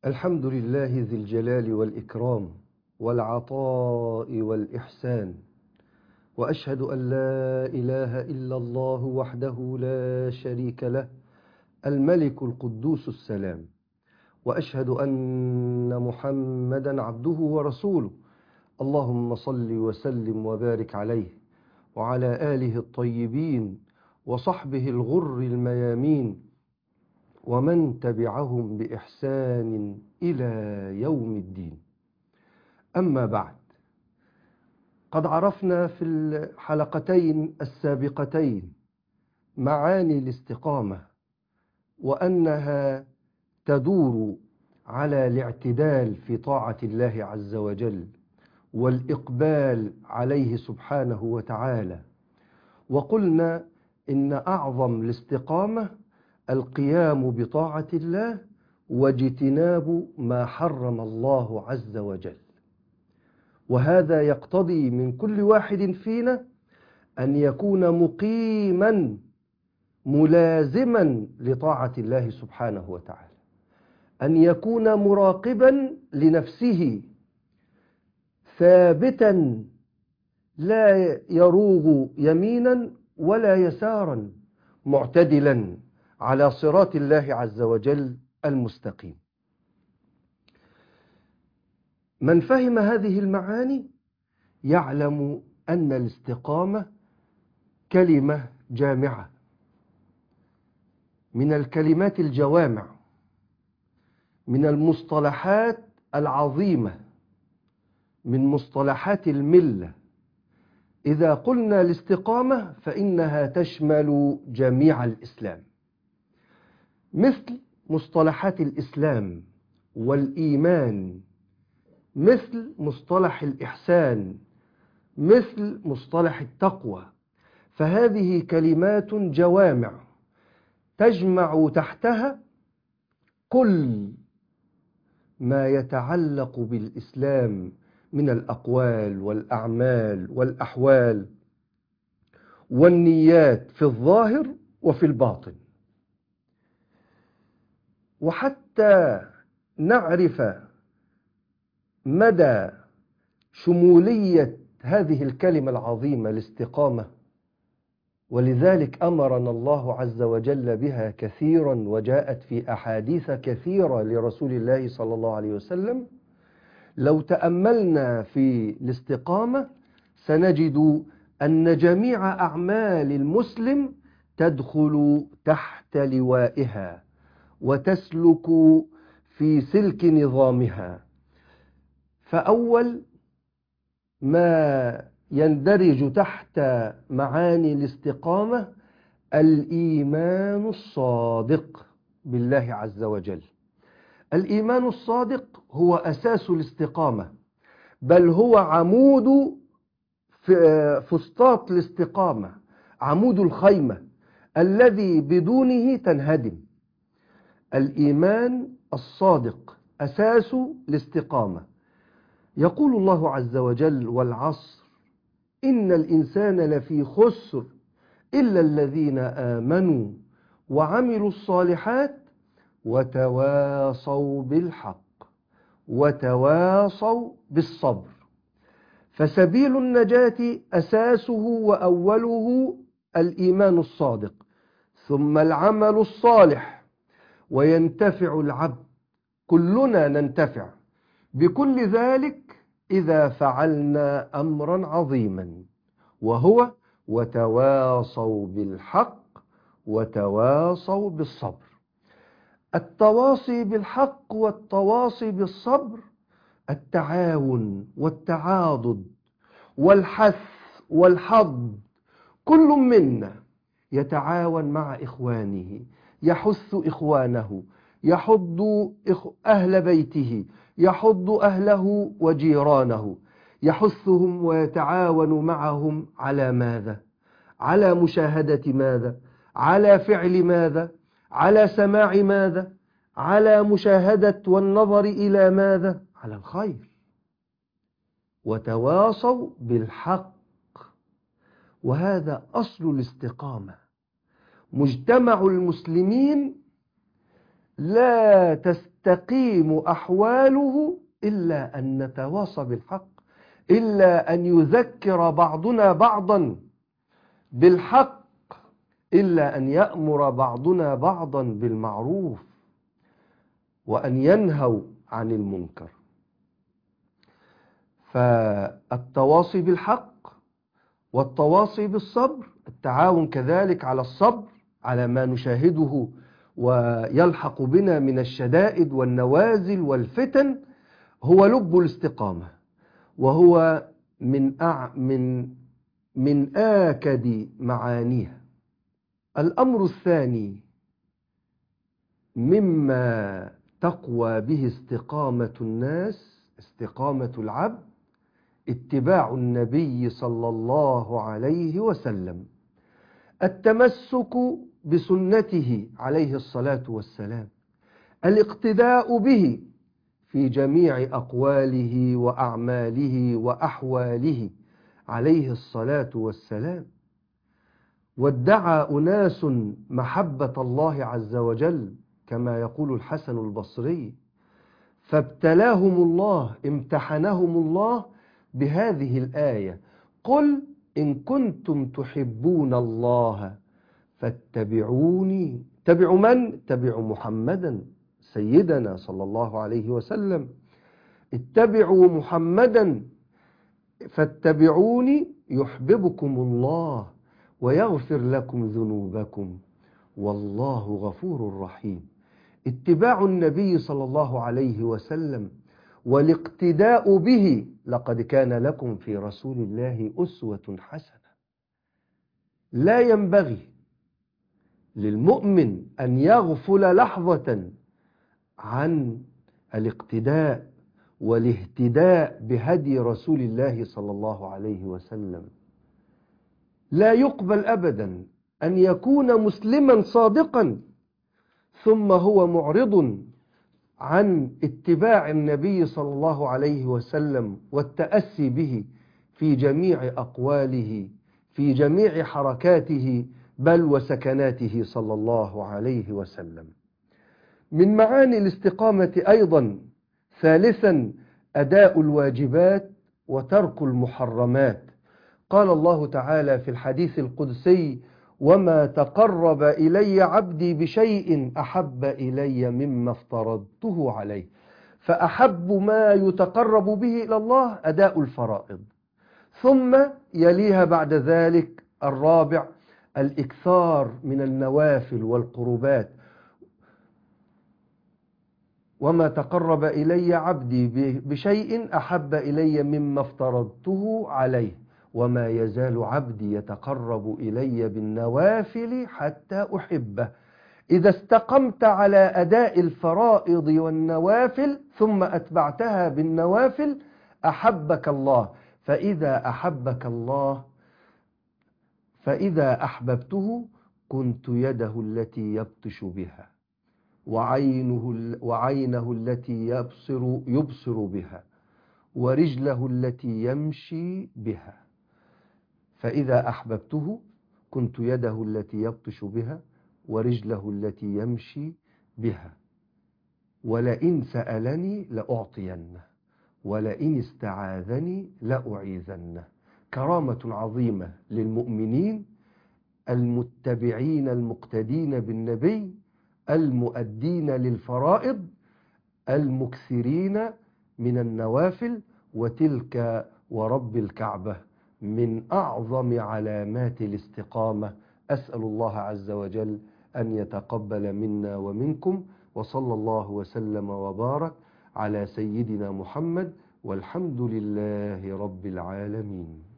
الحمد لله ذي الجلال والإكرام والعطاء والإحسان، وأشهد أن لا إله إلا الله وحده لا شريك له الملك القدوس السلام، وأشهد أن محمدا عبده ورسوله. اللهم صل وسلم وبارك عليه وعلى آله الطيبين وصحبه الغر الميامين ومن تبعهم بإحسان إلى يوم الدين. أما بعد، قد عرفنا في الحلقتين السابقتين معاني الاستقامة، وأنها تدور على الاعتدال في طاعة الله عز وجل والإقبال عليه سبحانه وتعالى. وقلنا إن أعظم الاستقامة القيام بطاعة الله واجتناب ما حرم الله عز وجل، وهذا يقتضي من كل واحد فينا أن يكون مقيما ملازما لطاعة الله سبحانه وتعالى، أن يكون مراقبا لنفسه ثابتا لا يروغ يمينا ولا يسارا، معتدلا على صراط الله عز وجل المستقيم. من فهم هذه المعاني يعلم أن الاستقامة كلمة جامعة من الكلمات الجوامع، من المصطلحات العظيمة، من مصطلحات الملة. إذا قلنا الاستقامة فإنها تشمل جميع الإسلام، مثل مصطلحات الإسلام والإيمان، مثل مصطلح الإحسان، مثل مصطلح التقوى. فهذه كلمات جوامع تجمع تحتها كل ما يتعلق بالإسلام من الأقوال والأعمال والأحوال والنيات في الظاهر وفي الباطن. وحتى نعرف مدى شمولية هذه الكلمة العظيمة الاستقامة، ولذلك أمرنا الله عز وجل بها كثيرا، وجاءت في أحاديث كثيرة لرسول الله صلى الله عليه وسلم. لو تأملنا في الاستقامة سنجد أن جميع أعمال المسلم تدخل تحت لوائها وتسلك في سلك نظامها. فأول ما يندرج تحت معاني الاستقامة الإيمان الصادق بالله عز وجل. الإيمان الصادق هو أساس الاستقامة، بل هو عمود فسطاط الاستقامة، عمود الخيمة الذي بدونه تنهدم. الإيمان الصادق أساس الاستقامة. يقول الله عز وجل: والعصر إن الإنسان لفي خسر إلا الذين آمنوا وعملوا الصالحات وتواصوا بالحق وتواصوا بالصبر. فسبيل النجاة أساسه وأوله الإيمان الصادق، ثم العمل الصالح، وينتفع العبد، كلنا ننتفع بكل ذلك إذا فعلنا أمرا عظيما، وهو وتواصوا بالحق وتواصوا بالصبر. التواصي بالحق والتواصي بالصبر التعاون والتعاضد والحث والحض. كل منا يتعاون مع إخوانه، يحث إخوانه، يحض أهل بيته، يحض أهله وجيرانه، يحثهم ويتعاون معهم على ماذا؟ على مشاهدة ماذا؟ على فعل ماذا؟ على سماع ماذا؟ على مشاهدة والنظر إلى ماذا؟ على الخير. وتواصوا بالحق، وهذا أصل الاستقامة. مجتمع المسلمين لا تستقيم أحواله إلا أن نتواصى بالحق، إلا أن يذكر بعضنا بعضا بالحق، إلا أن يأمر بعضنا بعضا بالمعروف وأن ينهوا عن المنكر. فالتواصي بالحق والتواصي بالصبر، التعاون كذلك على الصبر على ما نشاهده ويلحق بنا من الشدائد والنوازل والفتن، هو لب الاستقامة، وهو من آكد معانيها. الأمر الثاني مما تقوى به استقامة الناس، استقامة العبد، اتباع النبي صلى الله عليه وسلم، التمسك بسنته عليه الصلاة والسلام، الاقتداء به في جميع أقواله وأعماله وأحواله عليه الصلاة والسلام. وادعى أناس محبة الله عز وجل كما يقول الحسن البصري، فابتلاهم الله، امتحنهم الله بهذه الآية: قل إن كنتم تحبون الله فاتبعوني. اتبعوا من؟ اتبعوا محمدا سيدنا صلى الله عليه وسلم، اتبعوا محمدا فاتبعوني يحببكم الله ويغفر لكم ذنوبكم والله غفور رحيم. اتباع النبي صلى الله عليه وسلم والاقتداء به، لقد كان لكم في رسول الله أسوة حسنة. لا ينبغي للمؤمن أن يغفل لحظة عن الاقتداء والاهتداء بهدي رسول الله صلى الله عليه وسلم. لا يقبل أبدا أن يكون مسلما صادقا ثم هو معرض عن اتباع النبي صلى الله عليه وسلم والتأسي به في جميع أقواله، في جميع حركاته، بل وسكناته صلى الله عليه وسلم. من معاني الاستقامة أيضا ثالثا أداء الواجبات وترك المحرمات. قال الله تعالى في الحديث القدسي: وما تقرب إلي عبدي بشيء أحب إلي مما افترضته عليه. فأحب ما يتقرب به إلى الله أداء الفرائض، ثم يليها بعد ذلك الرابع الإكثار من النوافل والقربات. وما تقرب إلي عبدي بشيء أحب إلي مما افترضته عليه، وما يزال عبدي يتقرب إلي بالنوافل حتى أحبه. إذا استقمت على أداء الفرائض والنوافل ثم أتبعتها بالنوافل أحبك الله، فإذا أحببته كنت يده التي يبطش بها وعينه التي يبصر بها ورجله التي يمشي بها. فإذا أحببته كنت يده التي يبطش بها ورجله التي يمشي بها، ولئن سألني لأعطينه ولئن استعاذني لأعيذنه. كرامة عظيمة للمؤمنين المتبعين المقتدين بالنبي المؤدين للفرائض المكثرين من النوافل. وتلك ورب الكعبة من أعظم علامات الاستقامة. أسأل الله عز وجل أن يتقبل منا ومنكم، وصلى الله وسلم وبارك على سيدنا محمد، والحمد لله رب العالمين.